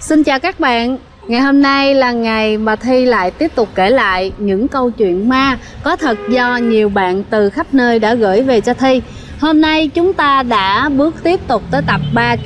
Xin chào các bạn. Ngày hôm nay là ngày mà Thi lại tiếp tục kể lại những câu chuyện ma có thật do nhiều bạn từ khắp nơi đã gửi về cho Thi. Hôm nay chúng ta đã bước tiếp tục tới tập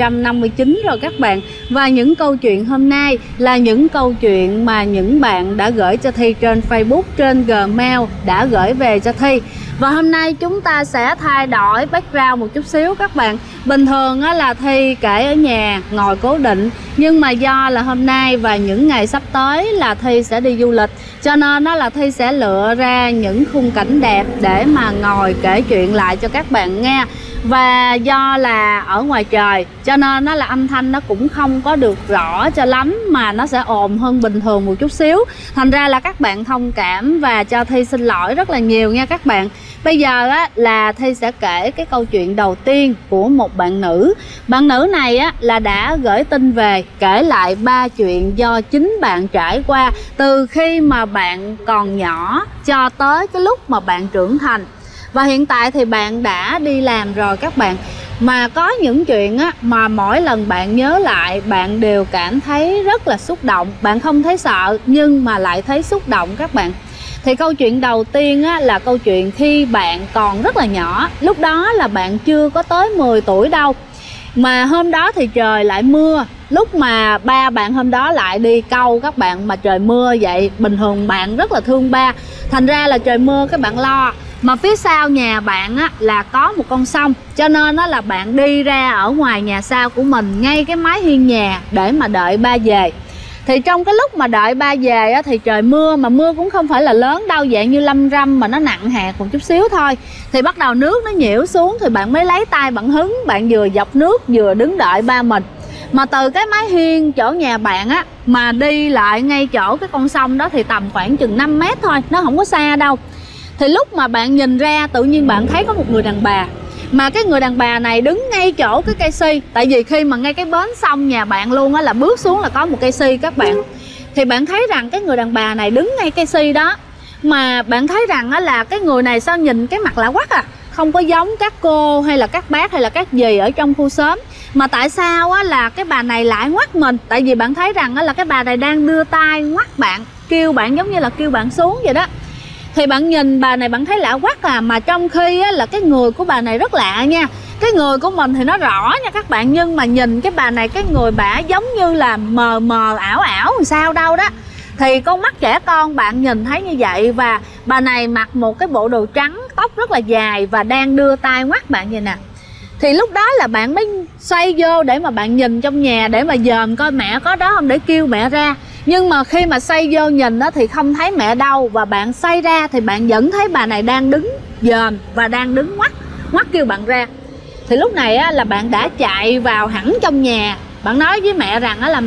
359 rồi các bạn. Và những câu chuyện hôm nay là những câu chuyện mà những bạn đã gửi cho Thi trên Facebook, trên Gmail đã gửi về cho Thi. Và hôm nay chúng ta sẽ thay đổi background một chút xíu các bạn. Bình thường là Thi kể ở nhà ngồi cố định, nhưng mà do là hôm nay và những ngày sắp tới là Thi sẽ đi du lịch, cho nên là Thi sẽ lựa ra những khung cảnh đẹp để mà ngồi kể chuyện lại cho các bạn nghe. Và do là ở ngoài trời cho nên là âm thanh nó cũng không có được rõ cho lắm, mà nó sẽ ồn hơn bình thường một chút xíu. Thành ra là các bạn thông cảm và cho Thi xin lỗi rất là nhiều nha các bạn. Bây giờ là Thi sẽ kể cái câu chuyện đầu tiên của một bạn nữ. Bạn nữ này là đã gửi tin về kể lại 3 chuyện do chính bạn trải qua từ khi mà bạn còn nhỏ cho tới cái lúc mà bạn trưởng thành. Và hiện tại thì bạn đã đi làm rồi các bạn. Mà có những chuyện mà mỗi lần bạn nhớ lại bạn đều cảm thấy rất là xúc động. Bạn không thấy sợ nhưng mà lại thấy xúc động các bạn. Thì câu chuyện đầu tiên là câu chuyện khi bạn còn rất là nhỏ. Lúc đó là bạn chưa có tới 10 tuổi đâu. Mà hôm đó thì trời lại mưa. Lúc mà ba bạn hôm đó lại đi câu các bạn, mà trời mưa vậy. Bình thường bạn rất là thương ba, thành ra là trời mưa các bạn lo. Mà phía sau nhà bạn là có một con sông, cho nên là bạn đi ra ở ngoài nhà sau của mình, ngay cái mái hiên nhà để mà đợi ba về. Thì trong cái lúc mà đợi ba về thì trời mưa, mà mưa cũng không phải là lớn đâu, dạng như lâm râm mà nó nặng hạt một chút xíu thôi. Thì bắt đầu nước nó nhiễu xuống, thì bạn mới lấy tay bạn hứng, bạn vừa dọc nước vừa đứng đợi ba mình. Mà từ cái mái hiên chỗ nhà bạn mà đi lại ngay chỗ cái con sông đó thì tầm khoảng chừng 5 mét thôi, nó không có xa đâu. Thì lúc mà bạn nhìn ra tự nhiên bạn thấy có một người đàn bà. Mà cái người đàn bà này đứng ngay chỗ cái cây si. Tại vì khi mà ngay cái bến sông nhà bạn luôn là bước xuống là có một cây si các bạn. Thì bạn thấy rằng cái người đàn bà này đứng ngay cây si đó. Mà bạn thấy rằng là cái người này sao nhìn cái mặt lạ quắc không có giống các cô hay là các bác hay là các dì ở trong khu xóm. Mà tại sao là cái bà này lại ngoắt mình? Tại vì bạn thấy rằng là cái bà này đang đưa tay ngoắt bạn, kêu bạn giống như là kêu bạn xuống vậy đó. Thì bạn nhìn bà này bạn thấy lạ quắc mà trong khi là cái người của bà này rất lạ nha. Cái người của mình thì nó rõ nha các bạn, nhưng mà nhìn cái bà này, cái người bả giống như là mờ mờ ảo ảo làm sao đâu đó. Thì con mắt trẻ con bạn nhìn thấy như vậy. Và bà này mặc một cái bộ đồ trắng, tóc rất là dài và đang đưa tay ngoắt bạn vậy nè. Thì lúc đó là bạn mới xoay vô để mà bạn nhìn trong nhà, để mà dòm coi mẹ có đó không để kêu mẹ ra. Nhưng mà khi mà xoay vô nhìn thì không thấy mẹ đâu. Và bạn xoay ra thì bạn vẫn thấy bà này đang đứng dòm và đang đứng ngoắt kêu bạn ra. Thì lúc này là bạn đã chạy vào hẳn trong nhà. Bạn nói với mẹ rằng là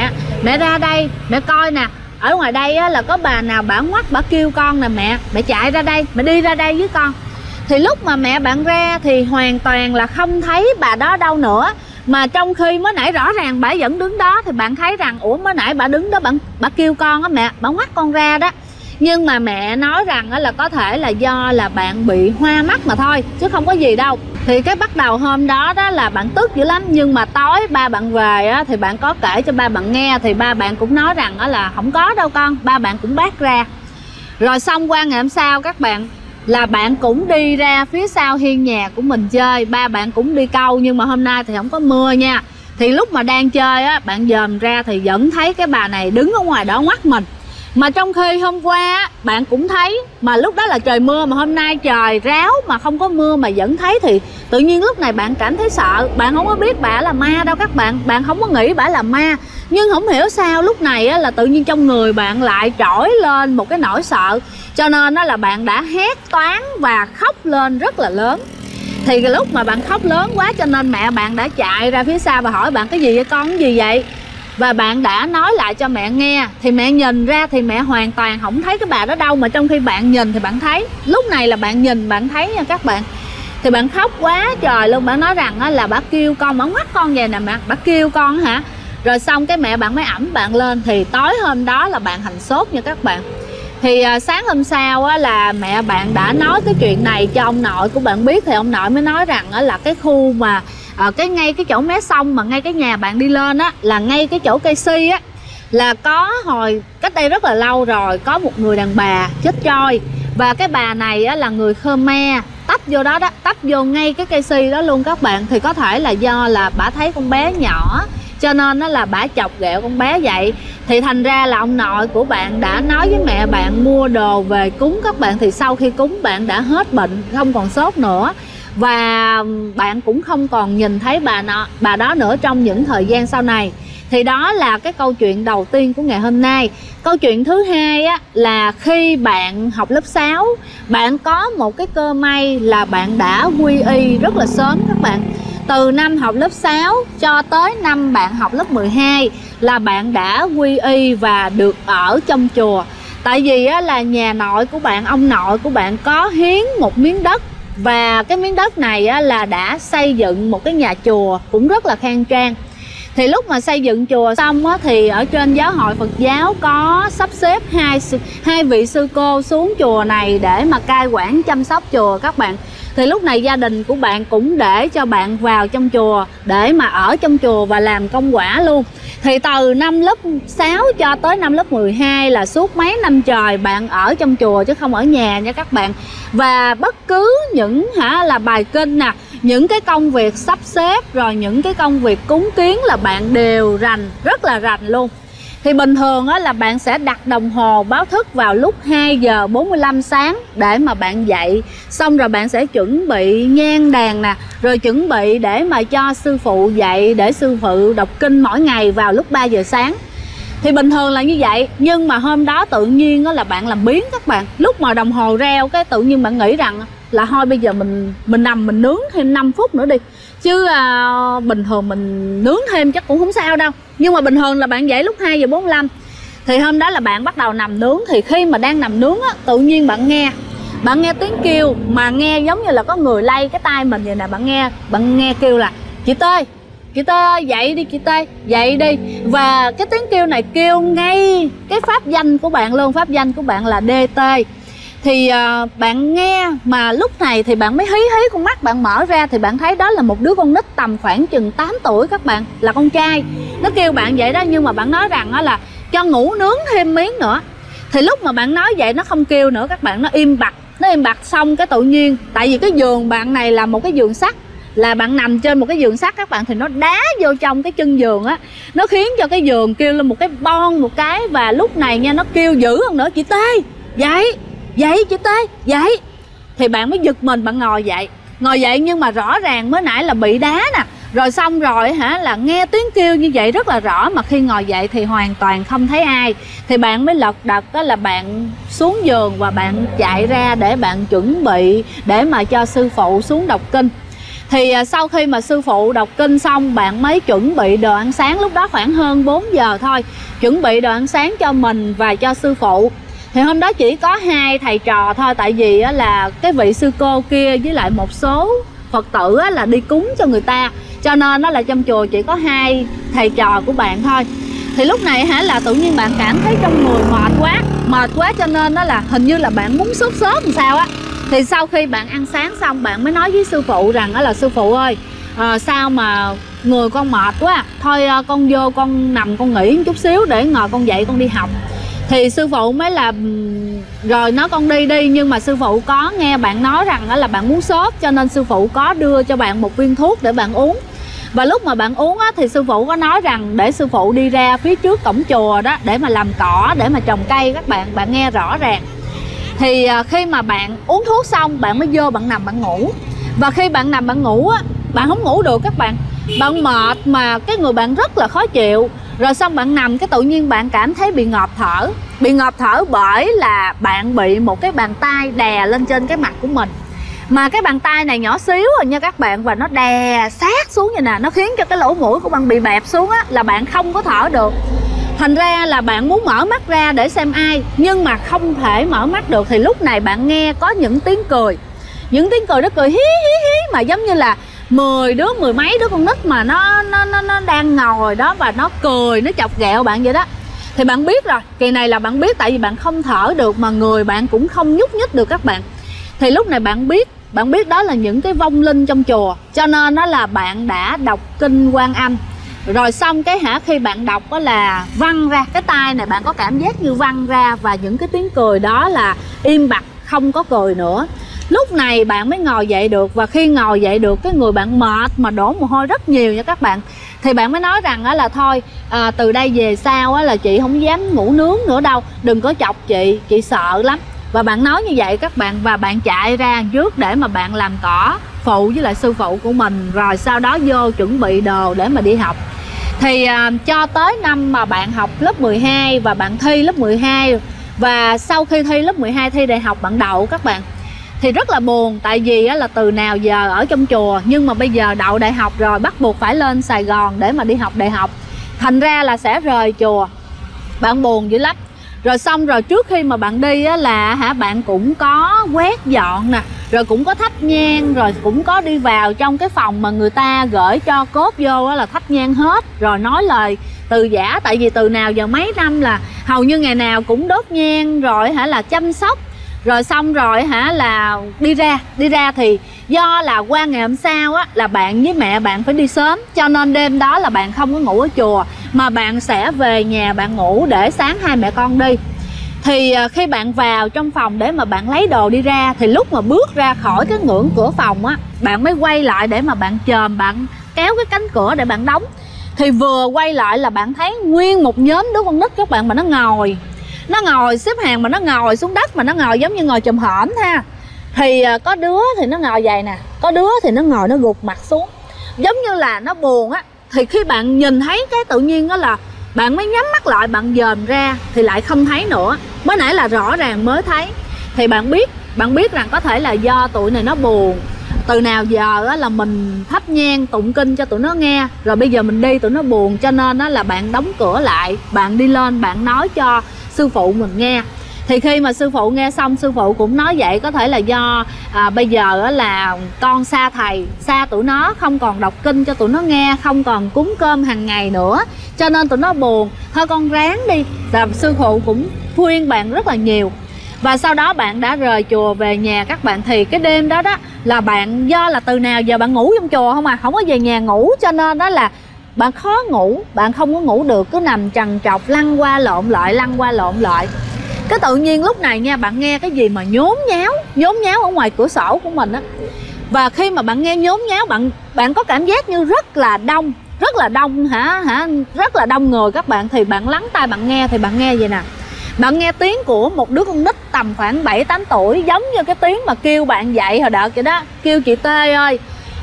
mẹ ra đây, mẹ coi nè. Ở ngoài đây là có bà nào bả ngoắt bả kêu con nè mẹ chạy ra đây, mẹ đi ra đây với con. Thì lúc mà mẹ bạn ra thì hoàn toàn là không thấy bà đó đâu nữa. Mà trong khi mới nãy rõ ràng bà vẫn đứng đó. Thì bạn thấy rằng ủa mới nãy bà đứng đó bà kêu con mẹ, bà ngoắt con ra đó. Nhưng mà mẹ nói rằng là có thể là do là bạn bị hoa mắt mà thôi, chứ không có gì đâu. Thì cái bắt đầu hôm đó là bạn tức dữ lắm. Nhưng mà tối ba bạn về thì bạn có kể cho ba bạn nghe. Thì ba bạn cũng nói rằng là không có đâu con, ba bạn cũng bác ra. Rồi xong qua ngày hôm sau các bạn, là bạn cũng đi ra phía sau hiên nhà của mình chơi. Ba bạn cũng đi câu, nhưng mà hôm nay thì không có mưa nha. Thì lúc mà đang chơi bạn dòm ra thì vẫn thấy cái bà này đứng ở ngoài đó ngoắt mình. Mà trong khi hôm qua bạn cũng thấy, mà lúc đó là trời mưa, mà hôm nay trời ráo mà không có mưa mà vẫn thấy. Thì tự nhiên lúc này bạn cảm thấy sợ. Bạn không có biết bả là ma đâu các bạn. Bạn không có nghĩ bả là ma. Nhưng không hiểu sao lúc này là tự nhiên trong người bạn lại trỗi lên một cái nỗi sợ. Cho nên là bạn đã hét toáng và khóc lên rất là lớn. Thì cái lúc mà bạn khóc lớn quá cho nên mẹ bạn đã chạy ra phía sau và hỏi bạn cái gì vậy con, cái gì vậy. Và bạn đã nói lại cho mẹ nghe. Thì mẹ nhìn ra thì mẹ hoàn toàn không thấy cái bà đó đâu. Mà trong khi bạn nhìn thì bạn thấy. Lúc này là bạn nhìn bạn thấy nha các bạn. Thì bạn khóc quá trời luôn. Bạn nói rằng là bà kêu con, bà ngoắt con vậy nè mẹ, bà kêu con hả. Rồi xong cái mẹ bạn mới ẵm bạn lên. Thì tối hôm đó là bạn hành sốt nha các bạn. Thì sáng hôm sau là mẹ bạn đã nói cái chuyện này cho ông nội của bạn biết. Thì ông nội mới nói rằng là cái khu mà ngay cái chỗ mé sông mà ngay cái nhà bạn đi lên á, là ngay cái chỗ cây si á, là có hồi cách đây rất là lâu rồi có một người đàn bà chết trôi. Và cái bà này á, là người Khmer, tấp vô đó tấp vô ngay cái cây si đó luôn các bạn. Thì có thể là do là bả thấy con bé nhỏ cho nên nó là bả chọc ghẹo con bé vậy. Thì thành ra là ông nội của bạn đã nói với mẹ bạn mua đồ về cúng các bạn. Thì sau khi cúng bạn đã hết bệnh, không còn sốt nữa. Và bạn cũng không còn nhìn thấy bà đó nữa trong những thời gian sau này. Thì đó là cái câu chuyện đầu tiên của ngày hôm nay. Câu chuyện thứ hai á, là khi bạn học lớp 6, bạn có một cái cơ may là bạn đã quy y rất là sớm các bạn. Từ năm học lớp 6 cho tới năm bạn học lớp 12 là bạn đã quy y và được ở trong chùa. Tại vì á, là nhà nội của bạn, ông nội của bạn có hiến một miếng đất. Và cái miếng đất này á, là đã xây dựng một cái nhà chùa cũng rất là khang trang. Thì lúc mà xây dựng chùa xong á, thì ở trên giáo hội Phật giáo có sắp xếp hai vị sư cô xuống chùa này để mà cai quản chăm sóc chùa các bạn. Thì lúc này gia đình của bạn cũng để cho bạn vào trong chùa để mà ở trong chùa và làm công quả luôn. Thì từ năm lớp 6 cho tới năm lớp 12 là suốt mấy năm trời bạn ở trong chùa chứ không ở nhà nha các bạn. Và bất cứ những là bài kinh nè, những cái công việc sắp xếp rồi những cái công việc cúng kiến là bạn đều rành, rất là rành luôn. Thì bình thường á, là bạn sẽ đặt đồng hồ báo thức vào lúc 2 giờ 45 sáng để mà bạn dậy. Xong rồi bạn sẽ chuẩn bị nhang đèn nè, rồi chuẩn bị để mà cho sư phụ dậy để sư phụ đọc kinh mỗi ngày vào lúc 3 giờ sáng. Thì bình thường là như vậy. Nhưng mà hôm đó tự nhiên là bạn làm biếng các bạn. Lúc mà đồng hồ reo cái tự nhiên bạn nghĩ rằng là thôi bây giờ mình nằm mình nướng thêm 5 phút nữa đi. Chứ bình thường mình nướng thêm chắc cũng không sao đâu. Nhưng mà bình thường là bạn dậy lúc 2 giờ 45. Thì hôm đó là bạn bắt đầu nằm nướng. Thì khi mà đang nằm nướng á, tự nhiên bạn nghe tiếng kêu. Mà nghe giống như là có người lay cái tai mình vậy nè. Bạn nghe kêu là chị Tê ơi dậy đi chị Tê, dậy đi. Và cái tiếng kêu này kêu ngay cái pháp danh của bạn luôn. Pháp danh của bạn là DT. Thì bạn nghe mà lúc này thì bạn mới hí con mắt bạn mở ra. Thì bạn thấy đó là một đứa con nít tầm khoảng chừng 8 tuổi các bạn, là con trai. Nó kêu bạn vậy đó, nhưng mà bạn nói rằng là cho ngủ nướng thêm miếng nữa. Thì lúc mà bạn nói vậy nó không kêu nữa các bạn, nó im bặt xong cái tự nhiên. Tại vì cái giường bạn này là một cái giường sắt, là bạn nằm trên một cái giường sắt các bạn. Thì nó đá vô trong cái chân giường á, nó khiến cho cái giường kêu lên một cái bon một cái. Và lúc này nha, nó kêu dữ hơn nữa, chị Tê dậy chị Tê dậy. Thì bạn mới giật mình, bạn ngồi dậy nhưng mà rõ ràng mới nãy là bị đá nè. Rồi xong rồi là nghe tiếng kêu như vậy rất là rõ. Mà khi ngồi dậy thì hoàn toàn không thấy ai. Thì bạn mới lật đật đó là bạn xuống giường và bạn chạy ra để bạn chuẩn bị để mà cho sư phụ xuống đọc kinh. Thì sau khi mà sư phụ đọc kinh xong, bạn mới chuẩn bị đồ ăn sáng. Lúc đó khoảng hơn 4 giờ thôi. Chuẩn bị đồ ăn sáng cho mình và cho sư phụ. Thì hôm đó chỉ có 2 thầy trò thôi. Tại vì là cái vị sư cô kia với lại một số Phật tử là đi cúng cho người ta, cho nên nó là trong chùa chỉ có 2 thầy trò của bạn thôi. Thì lúc này là tự nhiên bạn cảm thấy trong người mệt quá cho nên đó là hình như là bạn muốn sốt làm sao á. Thì sau khi bạn ăn sáng xong, bạn mới nói với sư phụ rằng là sư phụ ơi, sao mà người con mệt quá, thôi con vô con nằm con nghỉ một chút xíu để ngồi con dậy con đi học. Thì sư phụ mới là rồi nói con đi. Nhưng mà sư phụ có nghe bạn nói rằng là bạn muốn sốt, cho nên sư phụ có đưa cho bạn một viên thuốc để bạn uống. Và lúc mà bạn uống á, thì sư phụ có nói rằng để sư phụ đi ra phía trước cổng chùa đó để mà làm cỏ, để mà trồng cây các bạn. Bạn nghe rõ ràng. Thì khi mà bạn uống thuốc xong, bạn mới vô bạn nằm bạn ngủ. Và khi bạn nằm bạn ngủ á, bạn không ngủ được các bạn. Bạn mệt mà cái người bạn rất là khó chịu. Rồi xong bạn nằm cái tự nhiên bạn cảm thấy bị ngộp thở. Bị ngộp thở bởi là bạn bị một cái bàn tay đè lên trên cái mặt của mình. Mà cái bàn tay này nhỏ xíu rồi nha các bạn. Và nó đè sát xuống như nè. Nó khiến cho cái lỗ mũi của bạn bị bẹp xuống á, là bạn không có thở được. Thành ra là bạn muốn mở mắt ra để xem ai, nhưng mà không thể mở mắt được. Thì lúc này bạn nghe có những tiếng cười. Những tiếng cười nó cười hí mà giống như là 10 đứa, 10 mấy đứa con nít mà nó đang ngồi đó và nó cười, nó chọc ghẹo bạn vậy đó. Thì bạn biết rồi, kỳ này là bạn biết, tại vì bạn không thở được mà người bạn cũng không nhúc nhích được các bạn. Thì lúc này bạn biết bạn biết đó là những cái vong linh trong chùa, cho nên nó là bạn đã đọc kinh Quan Âm. Rồi xong cái khi bạn đọc đó là văng ra, cái tai này bạn có cảm giác như văng ra, và những cái tiếng cười đó là im bặt, không có cười nữa. Lúc này bạn mới ngồi dậy được, và khi ngồi dậy được cái người bạn mệt mà đổ mồ hôi rất nhiều nha các bạn. Thì bạn mới nói rằng là thôi từ đây về sau là chị không dám ngủ nướng nữa đâu, đừng có chọc chị sợ lắm. Và bạn nói như vậy các bạn, và bạn chạy ra trước để mà bạn làm cỏ phụ với lại sư phụ của mình, rồi sau đó vô chuẩn bị đồ để mà đi học. Thì cho tới năm mà bạn học lớp 12 và bạn thi lớp 12, và sau khi thi lớp 12 thi đại học bạn đậu các bạn, thì rất là buồn. Tại vì là từ nào giờ ở trong chùa, nhưng mà bây giờ đậu đại học rồi bắt buộc phải lên Sài Gòn để mà đi học đại học, thành ra là sẽ rời chùa. Bạn buồn dữ lắm. Rồi xong rồi trước khi mà bạn đi là bạn cũng có quét dọn nè, rồi cũng có thắp nhang, rồi cũng có đi vào trong cái phòng mà người ta gửi cho cốt vô là thắp nhang hết, rồi nói lời từ giả. Tại vì từ nào giờ mấy năm là hầu như ngày nào cũng đốt nhang, rồi là chăm sóc. Rồi xong rồi là đi ra thì do là qua ngày hôm sau là bạn với mẹ bạn phải đi sớm, cho nên đêm đó là bạn không có ngủ ở chùa, mà bạn sẽ về nhà bạn ngủ để sáng hai mẹ con đi. Thì khi bạn vào trong phòng để mà bạn lấy đồ đi ra, thì lúc mà bước ra khỏi cái ngưỡng cửa phòng bạn mới quay lại để mà bạn chồm, bạn kéo cái cánh cửa để bạn đóng. Thì vừa quay lại là bạn thấy nguyên một nhóm đứa con nít các bạn, mà nó ngồi xếp hàng, mà nó ngồi xuống đất, mà nó ngồi giống như ngồi chùm hổm ha. Thì có đứa thì nó ngồi vậy nè, có đứa thì nó ngồi nó gục mặt xuống, giống như là nó buồn á. Thì khi bạn nhìn thấy cái tự nhiên đó là bạn mới nhắm mắt lại, bạn dòm ra thì lại không thấy nữa. Mới nãy là rõ ràng mới thấy. Thì bạn biết rằng có thể là do tụi này nó buồn, từ nào giờ là mình thắp nhang tụng kinh cho tụi nó nghe, rồi bây giờ mình đi tụi nó buồn, cho nên là bạn đóng cửa lại, bạn đi lên bạn nói cho sư phụ mình nghe. Thì khi mà sư phụ nghe xong, sư phụ cũng nói vậy, có thể là do bây giờ là con xa thầy, xa tụi nó, không còn đọc kinh cho tụi nó nghe, không còn cúng cơm hàng ngày nữa, cho nên tụi nó buồn, thôi con ráng đi. Và sư phụ cũng khuyên bạn rất là nhiều. Và sau đó bạn đã rời chùa về nhà các bạn. Thì cái đêm đó là bạn, do là từ nào giờ bạn ngủ trong chùa không không có về nhà ngủ, cho nên đó là bạn khó ngủ, bạn không có ngủ được, cứ nằm trằn trọc lăn qua lộn lại. Cái tự nhiên lúc này nha, bạn nghe cái gì mà nhốn nháo ở ngoài cửa sổ của mình á. Và khi mà bạn nghe nhốn nháo, bạn có cảm giác như rất là đông rất là đông người các bạn. Thì bạn lắng tai bạn nghe, thì bạn nghe vậy nè, bạn nghe tiếng của một đứa con nít tầm khoảng 7-8 tuổi, giống như cái tiếng mà kêu bạn dậy hồi đợt vậy đó, kêu chị Tê ơi,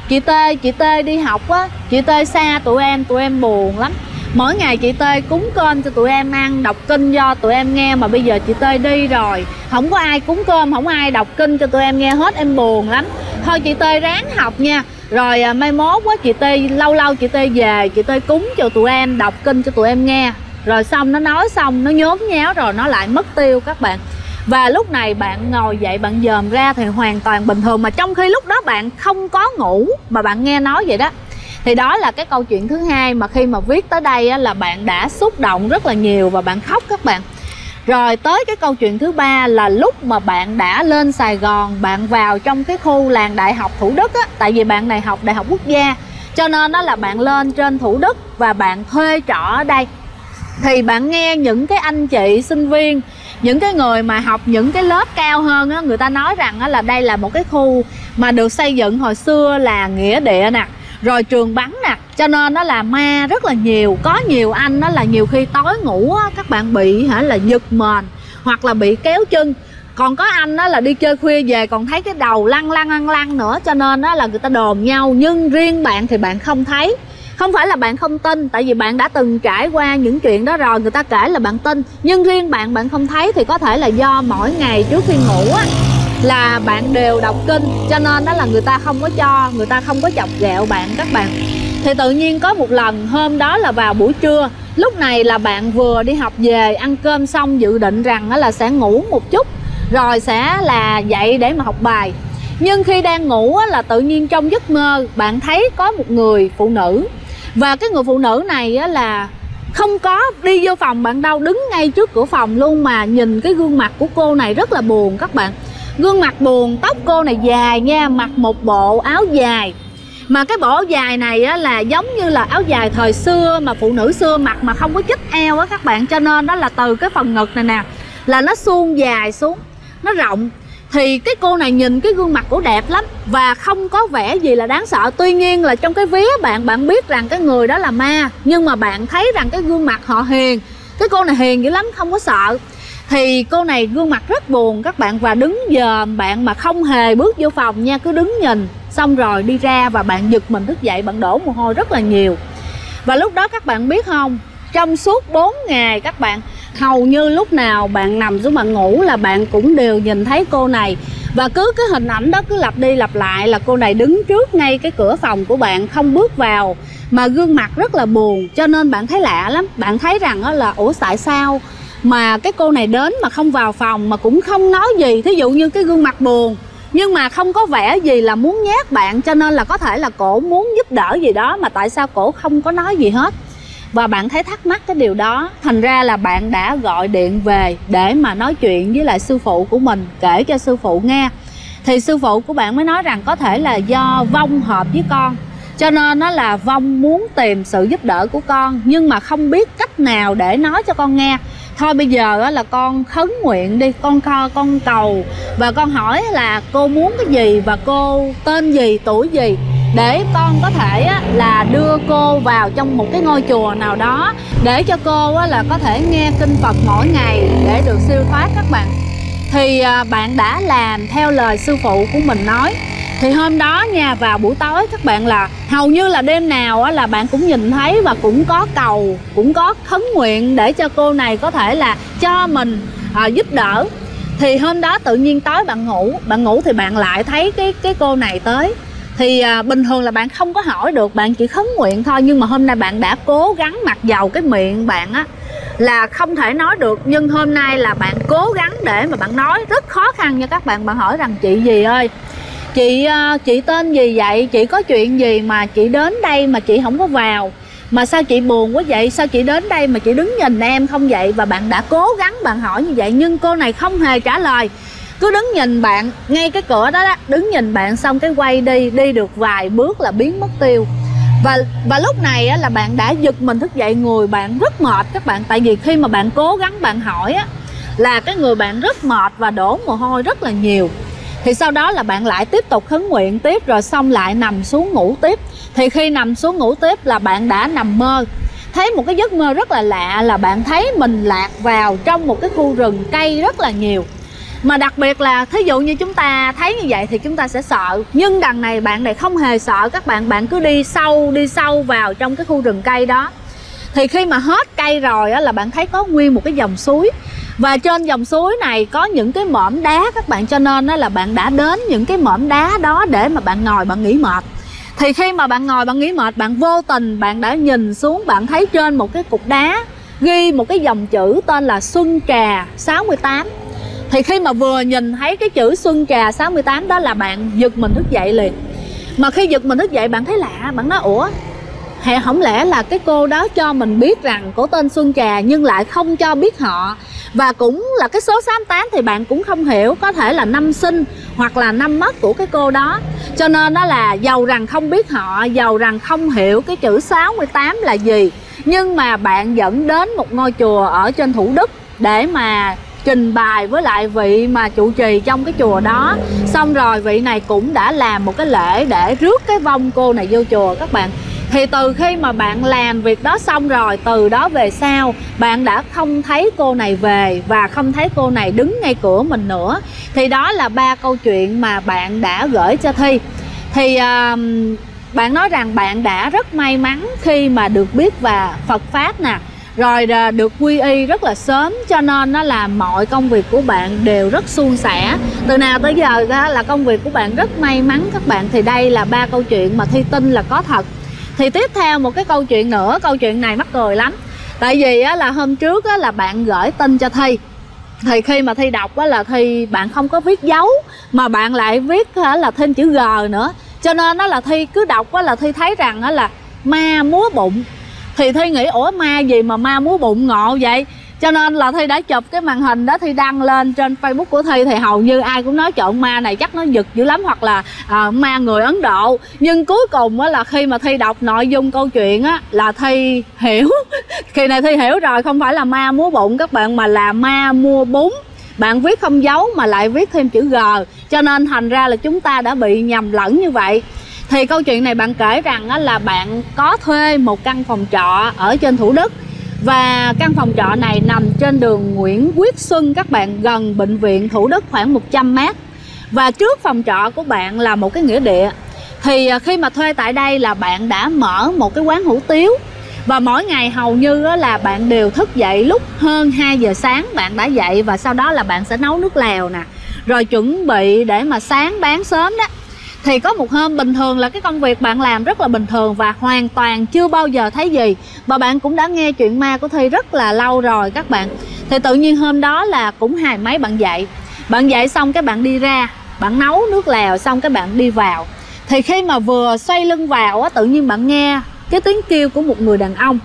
chị Tê đi học á, chị Tê xa tụi em buồn lắm. Mỗi ngày chị Tê cúng cơm cho tụi em ăn, đọc kinh cho tụi em nghe, mà bây giờ chị Tê đi rồi, không có ai cúng cơm, không ai đọc kinh cho tụi em nghe hết, em buồn lắm. Thôi chị Tê ráng học nha, rồi mai mốt quá chị Tê lâu chị Tê về, chị Tê cúng cho tụi em, đọc kinh cho tụi em nghe. Rồi xong nó nói xong, nó nhốn nháo rồi nó lại mất tiêu các bạn. Và lúc này bạn ngồi dậy, bạn dòm ra thì hoàn toàn bình thường, mà trong khi lúc đó bạn không có ngủ mà bạn nghe nói vậy đó. Thì đó là cái câu chuyện thứ hai mà khi mà viết tới đây á, là bạn đã xúc động rất là nhiều và bạn khóc các bạn. Rồi tới cái câu chuyện thứ ba là lúc mà bạn đã lên Sài Gòn, bạn vào trong cái khu làng Đại học Thủ Đức á, tại vì bạn này học Đại học Quốc gia, cho nên đó là bạn lên trên Thủ Đức và bạn thuê trọ ở đây. Thì bạn nghe những cái anh chị sinh viên, những cái người mà học những cái lớp cao hơn á, người ta nói rằng á, là đây là một cái khu mà được xây dựng hồi xưa là nghĩa địa nè, rồi trường bắn nè, cho nên nó là ma rất là nhiều. Có nhiều anh đó là nhiều khi tối ngủ á, các bạn bị là giật mền hoặc là bị kéo chân. Còn có anh đó là đi chơi khuya về còn thấy cái đầu lăn nữa, cho nên đó là người ta đồn nhau. Nhưng riêng bạn thì bạn không thấy. Không phải là bạn không tin, tại vì bạn đã từng trải qua những chuyện đó rồi, người ta kể là bạn tin. Nhưng riêng bạn không thấy thì có thể là do mỗi ngày trước khi ngủ á, là bạn đều đọc kinh, cho nên đó là người ta không có cho, người ta không có chọc ghẹo bạn các bạn. Thì tự nhiên có một lần, hôm đó là vào buổi trưa, lúc này là bạn vừa đi học về, ăn cơm xong dự định rằng là sẽ ngủ một chút rồi sẽ là dậy để mà học bài. Nhưng khi đang ngủ là tự nhiên trong giấc mơ bạn thấy có một người phụ nữ. Và cái người phụ nữ này là không có đi vô phòng bạn đâu, đứng ngay trước cửa phòng luôn, mà nhìn cái gương mặt của cô này rất là buồn các bạn. Gương mặt buồn, tóc cô này dài nha, mặc một bộ áo dài. Mà cái bộ áo dài này á, là giống như là áo dài thời xưa mà phụ nữ xưa mặc mà không có chích eo á các bạn. Cho nên đó là từ cái phần ngực này nè là nó suông dài xuống, nó rộng. Thì cái cô này nhìn cái gương mặt của đẹp lắm và không có vẻ gì là đáng sợ. Tuy nhiên là trong cái vía bạn biết rằng cái người đó là ma, nhưng mà bạn thấy rằng cái gương mặt họ hiền. Cái cô này hiền dữ lắm, không có sợ. Thì cô này gương mặt rất buồn các bạn, và đứng dòm bạn mà không hề bước vô phòng nha, cứ đứng nhìn xong rồi đi ra, và bạn giật mình thức dậy, bạn đổ mồ hôi rất là nhiều. Và lúc đó các bạn biết không, trong suốt 4 ngày các bạn, hầu như lúc nào bạn nằm xuống bạn ngủ là bạn cũng đều nhìn thấy cô này. Và cứ cái hình ảnh đó cứ lặp đi lặp lại là cô này đứng trước ngay cái cửa phòng của bạn, không bước vào, mà gương mặt rất là buồn. Cho nên bạn thấy lạ lắm, bạn thấy rằng đó là ủa tại sao mà cái cô này đến mà không vào phòng, mà cũng không nói gì. Thí dụ như cái gương mặt buồn nhưng mà không có vẻ gì là muốn nhát bạn, cho nên là có thể là cổ muốn giúp đỡ gì đó, mà tại sao cổ không có nói gì hết. Và bạn thấy thắc mắc cái điều đó, thành ra là bạn đã gọi điện về để mà nói chuyện với lại sư phụ của mình, kể cho sư phụ nghe. Thì sư phụ của bạn mới nói rằng có thể là do vong hợp với con, cho nên nó là vong muốn tìm sự giúp đỡ của con, nhưng mà không biết cách nào để nói cho con nghe. Thôi bây giờ là con khấn nguyện đi, con cầu và con hỏi là cô muốn cái gì và cô tên gì, tuổi gì, để con có thể là đưa cô vào trong một cái ngôi chùa nào đó để cho cô là có thể nghe kinh Phật mỗi ngày để được siêu thoát các bạn. Thì bạn đã làm theo lời sư phụ của mình nói. Thì hôm đó nha, vào buổi tối các bạn, là hầu như là đêm nào là bạn cũng nhìn thấy và cũng có cầu, cũng có khấn nguyện để cho cô này có thể là cho mình giúp đỡ. Thì hôm đó tự nhiên tối bạn ngủ thì bạn lại thấy cái cô này tới. Thì bình thường là bạn không có hỏi được, bạn chỉ khấn nguyện thôi. Nhưng mà hôm nay bạn đã cố gắng, mặc dầu cái miệng bạn là không thể nói được, nhưng hôm nay là bạn cố gắng để mà bạn nói. Rất khó khăn nha các bạn. Bạn hỏi rằng chị gì ơi, chị tên gì vậy, chị có chuyện gì mà chị đến đây mà chị không có vào, mà sao chị buồn quá vậy, sao chị đến đây mà chị đứng nhìn em không vậy. Và bạn đã cố gắng bạn hỏi như vậy, nhưng cô này không hề trả lời, cứ đứng nhìn bạn ngay cái cửa đó, đứng nhìn bạn xong cái quay đi được vài bước là biến mất tiêu. Và lúc này là bạn đã giật mình thức dậy, người bạn rất mệt các bạn. Tại vì khi mà bạn cố gắng bạn hỏi là cái người bạn rất mệt và đổ mồ hôi rất là nhiều. Thì sau đó là bạn lại tiếp tục khấn nguyện tiếp, rồi xong lại nằm xuống ngủ tiếp. Thì khi nằm xuống ngủ tiếp là bạn đã nằm mơ, thấy một cái giấc mơ rất là lạ, là bạn thấy mình lạc vào trong một cái khu rừng cây rất là nhiều. Mà đặc biệt là thí dụ như chúng ta thấy như vậy thì chúng ta sẽ sợ, nhưng đằng này bạn này không hề sợ các bạn. Bạn cứ đi sâu vào trong cái khu rừng cây đó. Thì khi mà hết cây rồi là bạn thấy có nguyên một cái dòng suối, và trên dòng suối này có những cái mỏm đá các bạn. Cho nên là bạn đã đến những cái mỏm đá đó để mà bạn ngồi bạn nghỉ mệt. Thì khi mà bạn ngồi bạn nghỉ mệt, bạn vô tình bạn đã nhìn xuống, bạn thấy trên một cái cục đá ghi một cái dòng chữ tên là Xuân Trà 68. Thì khi mà vừa nhìn thấy cái chữ Xuân Trà 68 đó là bạn giật mình thức dậy liền. Mà khi giật mình thức dậy bạn thấy lạ, bạn nói ủa, không lẽ là cái cô đó cho mình biết rằng cổ tên Xuân Trà nhưng lại không cho biết họ. Và cũng là cái số 68 thì bạn cũng không hiểu, có thể là năm sinh hoặc là năm mất của cái cô đó. Cho nên đó là dầu rằng không biết họ, dầu rằng không hiểu cái chữ 68 là gì, nhưng mà bạn dẫn đến một ngôi chùa ở trên Thủ Đức để mà trình bày với lại vị mà trụ trì trong cái chùa đó. Xong rồi vị này cũng đã làm một cái lễ để rước cái vong cô này vô chùa các bạn. Thì từ khi mà bạn làm việc đó xong rồi, từ đó về sau bạn đã không thấy cô này về và không thấy cô này đứng ngay cửa mình nữa. Thì đó là 3 câu chuyện mà bạn đã gửi cho Thi. Thì bạn nói rằng bạn đã rất may mắn khi mà được biết về Phật Pháp nè, rồi được quy y rất là sớm, cho nên nó làm mọi công việc của bạn đều rất suôn sẻ. Từ nào tới giờ là công việc của bạn rất may mắn các bạn. Thì đây là 3 câu chuyện mà Thi tin là có thật. Thì tiếp theo một cái câu chuyện nữa, câu chuyện này mắc cười lắm. Tại vì là hôm trước là bạn gửi tin cho Thi. Thì khi mà Thi đọc là Thi bạn không có viết dấu, mà bạn lại viết là thêm chữ G nữa. Cho nên là Thi cứ đọc là Thi thấy rằng là ma múa bụng. Thì Thi nghĩ ủa ma gì mà ma múa bụng ngộ vậy. Cho nên là Thi đã chụp cái màn hình đó, Thi đăng lên trên Facebook của Thi thì hầu như ai cũng nói trộn ma này chắc nó giật dữ lắm, hoặc là ma người Ấn Độ. Nhưng cuối cùng á, là khi mà Thi đọc nội dung câu chuyện á, là Thi hiểu. Khi này Thi hiểu rồi, không phải là ma múa bụng các bạn, mà là ma mua bún. Bạn viết không dấu mà lại viết thêm chữ G, cho nên thành ra là chúng ta đã bị nhầm lẫn như vậy. Thì câu chuyện này bạn kể rằng á, là bạn có thuê một căn phòng trọ ở trên Thủ Đức. Và căn phòng trọ này nằm trên đường Nguyễn Quyết Xuân các bạn, gần bệnh viện Thủ Đức khoảng 100 m. Và trước phòng trọ của bạn là một cái nghĩa địa. Thì khi mà thuê tại đây là bạn đã mở một cái quán hủ tiếu. Và mỗi ngày hầu như là bạn đều thức dậy lúc hơn 2 giờ sáng, bạn đã dậy và sau đó là bạn sẽ nấu nước lèo nè, rồi chuẩn bị để mà sáng bán sớm đó. Thì có một hôm, bình thường là cái công việc bạn làm rất là bình thường và hoàn toàn chưa bao giờ thấy gì. Và bạn cũng đã nghe chuyện ma của Thi rất là lâu rồi các bạn. Thì tự nhiên hôm đó là cũng 2 mấy bạn dậy. Bạn dậy xong cái bạn đi ra, bạn nấu nước lèo xong cái bạn đi vào. Thì khi mà vừa xoay lưng vào á, tự nhiên bạn nghe cái tiếng kêu của một người đàn ông.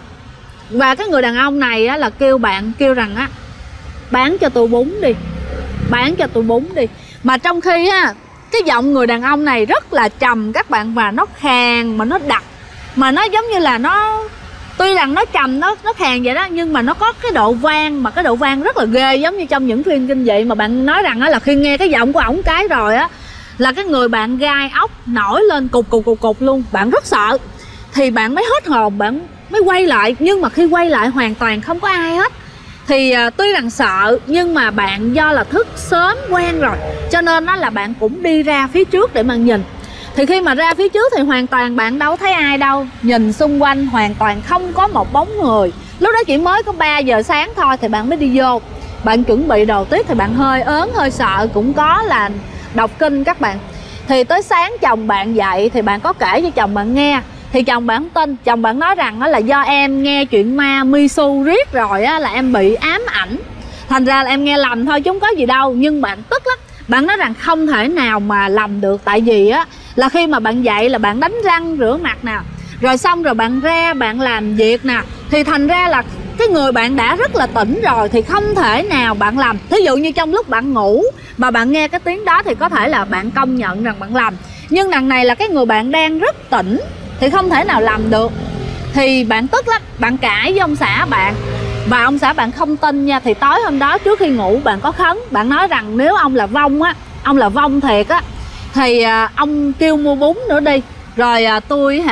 Và cái người đàn ông này á, là kêu bạn, kêu rằng á, bán cho tôi bún đi, bán cho tôi bún đi. Mà trong khi á, cái giọng người đàn ông này rất là trầm các bạn, và nó khàn mà nó đặc, mà nó giống như là nó, tuy rằng nó trầm, nó khàn vậy đó, nhưng mà nó có cái độ vang, mà cái độ vang rất là ghê, giống như trong những phim kinh dị. Mà bạn nói rằng á, là khi nghe cái giọng của ổng cái rồi á, là cái người bạn gai ốc nổi lên cục luôn, bạn rất sợ. Thì bạn mới hết hồn, bạn mới quay lại, nhưng mà khi quay lại hoàn toàn không có ai hết. Thì tuy rằng sợ nhưng mà bạn do là thức sớm quen rồi, cho nên đó là bạn cũng đi ra phía trước để mà nhìn. Thì khi mà ra phía trước thì hoàn toàn bạn đâu thấy ai đâu, nhìn xung quanh hoàn toàn không có một bóng người. Lúc đó chỉ mới có 3 giờ sáng thôi thì bạn mới đi vô. Bạn chuẩn bị đồ tiếp thì bạn hơi ớn, hơi sợ, cũng có là đọc kinh các bạn. Thì tới sáng chồng bạn dậy thì bạn có kể cho chồng bạn nghe. Thì chồng bạn không tin, chồng bạn nói rằng là do em nghe chuyện ma Misu riết rồi á, là em bị ám ảnh, thành ra là em nghe lầm thôi chứ không có gì đâu. Nhưng bạn tức lắm, bạn nói rằng không thể nào mà lầm được. Tại vì á, là khi mà bạn dậy là bạn đánh răng rửa mặt nè, rồi xong rồi bạn ra bạn làm việc nè, thì thành ra là cái người bạn đã rất là tỉnh rồi, thì không thể nào bạn làm. Thí dụ như trong lúc bạn ngủ mà bạn nghe cái tiếng đó thì có thể là bạn công nhận rằng bạn làm. Nhưng đằng này là cái người bạn đang rất tỉnh thì không thể nào làm được. Thì bạn tức lắm, bạn cãi với ông xã bạn. Và ông xã bạn không tin nha. Thì tối hôm đó trước khi ngủ bạn có khấn, bạn nói rằng nếu ông là vong á, ông là vong thiệt á, thì ông kêu mua bún nữa đi, rồi tôi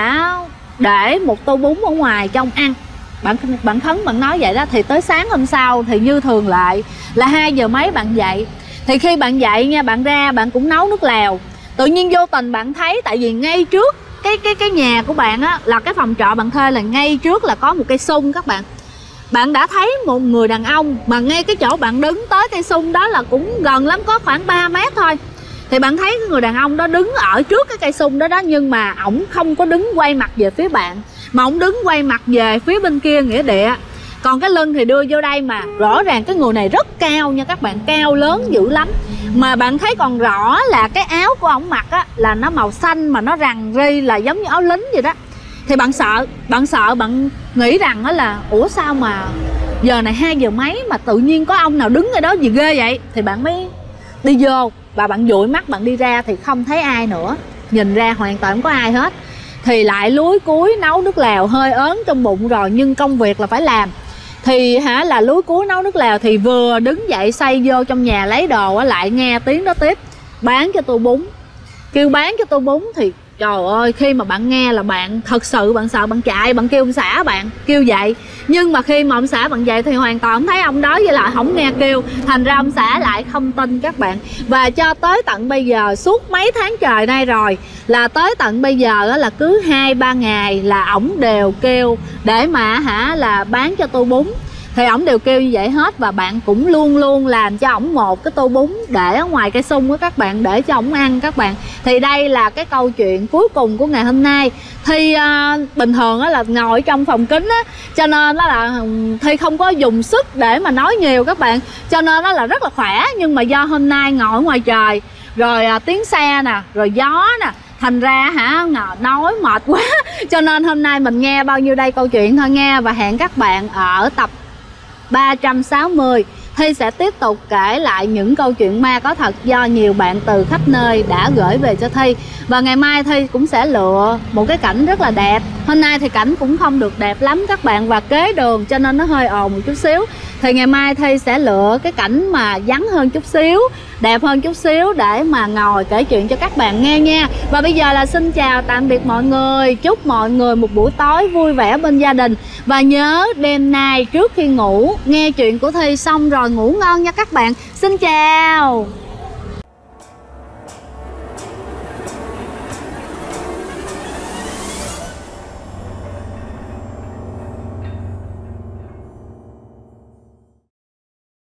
để một tô bún ở ngoài cho ông ăn. Bạn khấn, bạn nói vậy đó. Thì tới sáng hôm sau thì như thường lại là 2 giờ mấy bạn dậy. Thì khi bạn dậy nha, bạn ra bạn cũng nấu nước lèo. Tự nhiên vô tình bạn thấy, tại vì ngay trước cái nhà của bạn á, là cái phòng trọ bạn thuê là ngay trước là có một cây sung các bạn. Bạn đã thấy một người đàn ông mà ngay cái chỗ bạn đứng tới cây sung đó là cũng gần lắm, có khoảng 3 mét thôi. Thì bạn thấy cái người đàn ông đó đứng ở trước cái cây sung đó đó, nhưng mà ổng không có đứng quay mặt về phía bạn, mà ổng đứng quay mặt về phía bên kia nghĩa địa. Còn cái lưng thì đưa vô đây, mà rõ ràng cái người này rất cao nha các bạn, cao lớn dữ lắm. Mà bạn thấy còn rõ là cái áo của ổng mặc á, là nó màu xanh mà nó rằn ri, là giống như áo lính vậy đó. Thì bạn sợ, bạn nghĩ rằng đó là ủa sao mà giờ này 2 giờ mấy mà tự nhiên có ông nào đứng ở đó gì ghê vậy. Thì bạn mới đi vô và bạn dụi mắt bạn đi ra thì không thấy ai nữa, nhìn ra hoàn toàn không có ai hết. Thì lại lúi cúi nấu nước lèo, hơi ớn trong bụng rồi nhưng công việc là phải làm. Thì là lúi cúi nấu nước lèo, thì vừa đứng dậy xoay vô trong nhà lấy đồ á, lại nghe tiếng đó tiếp, bán cho tôi bún, kêu bán cho tôi bún. Thì trời ơi, khi mà bạn nghe là bạn thật sự bạn sợ, bạn chạy, bạn kêu ông xã bạn kêu dậy. Nhưng mà khi mà ông xã bạn dậy thì hoàn toàn không thấy ông đó, với lại không nghe kêu, thành ra ông xã lại không tin các bạn. Và cho tới tận bây giờ, suốt mấy tháng trời nay rồi, là tới tận bây giờ là cứ 2-3 ngày là ổng đều kêu để mà là bán cho tô bún. Thì ổng đều kêu như vậy hết. Và bạn cũng luôn luôn làm cho ổng một cái tô bún để ở ngoài cây sung của các bạn, để cho ổng ăn các bạn. Thì đây là cái câu chuyện cuối cùng của ngày hôm nay. Thi bình thường là ngồi trong phòng kính á, cho nên đó là Thi không có dùng sức để mà nói nhiều các bạn, cho nên đó là rất là khỏe. Nhưng mà do hôm nay ngồi ở ngoài trời, rồi tiếng xe nè, rồi gió nè, thành ra nói mệt quá. Cho nên hôm nay mình nghe bao nhiêu đây câu chuyện thôi nghe. Và hẹn các bạn ở tập 360. Thi sẽ tiếp tục kể lại những câu chuyện ma có thật do nhiều bạn từ khắp nơi đã gửi về cho Thi. Và ngày mai Thi cũng sẽ lựa một cái cảnh rất là đẹp. Hôm nay thì cảnh cũng không được đẹp lắm các bạn, và kế đường cho nên nó hơi ồn một chút xíu. Thì ngày mai Thi sẽ lựa cái cảnh mà vắng hơn chút xíu, đẹp hơn chút xíu để mà ngồi kể chuyện cho các bạn nghe nha. Và bây giờ là xin chào tạm biệt mọi người. Chúc mọi người một buổi tối vui vẻ bên gia đình. Và nhớ đêm nay trước khi ngủ nghe chuyện của Thi xong rồi ngủ ngon nha các bạn. Xin chào.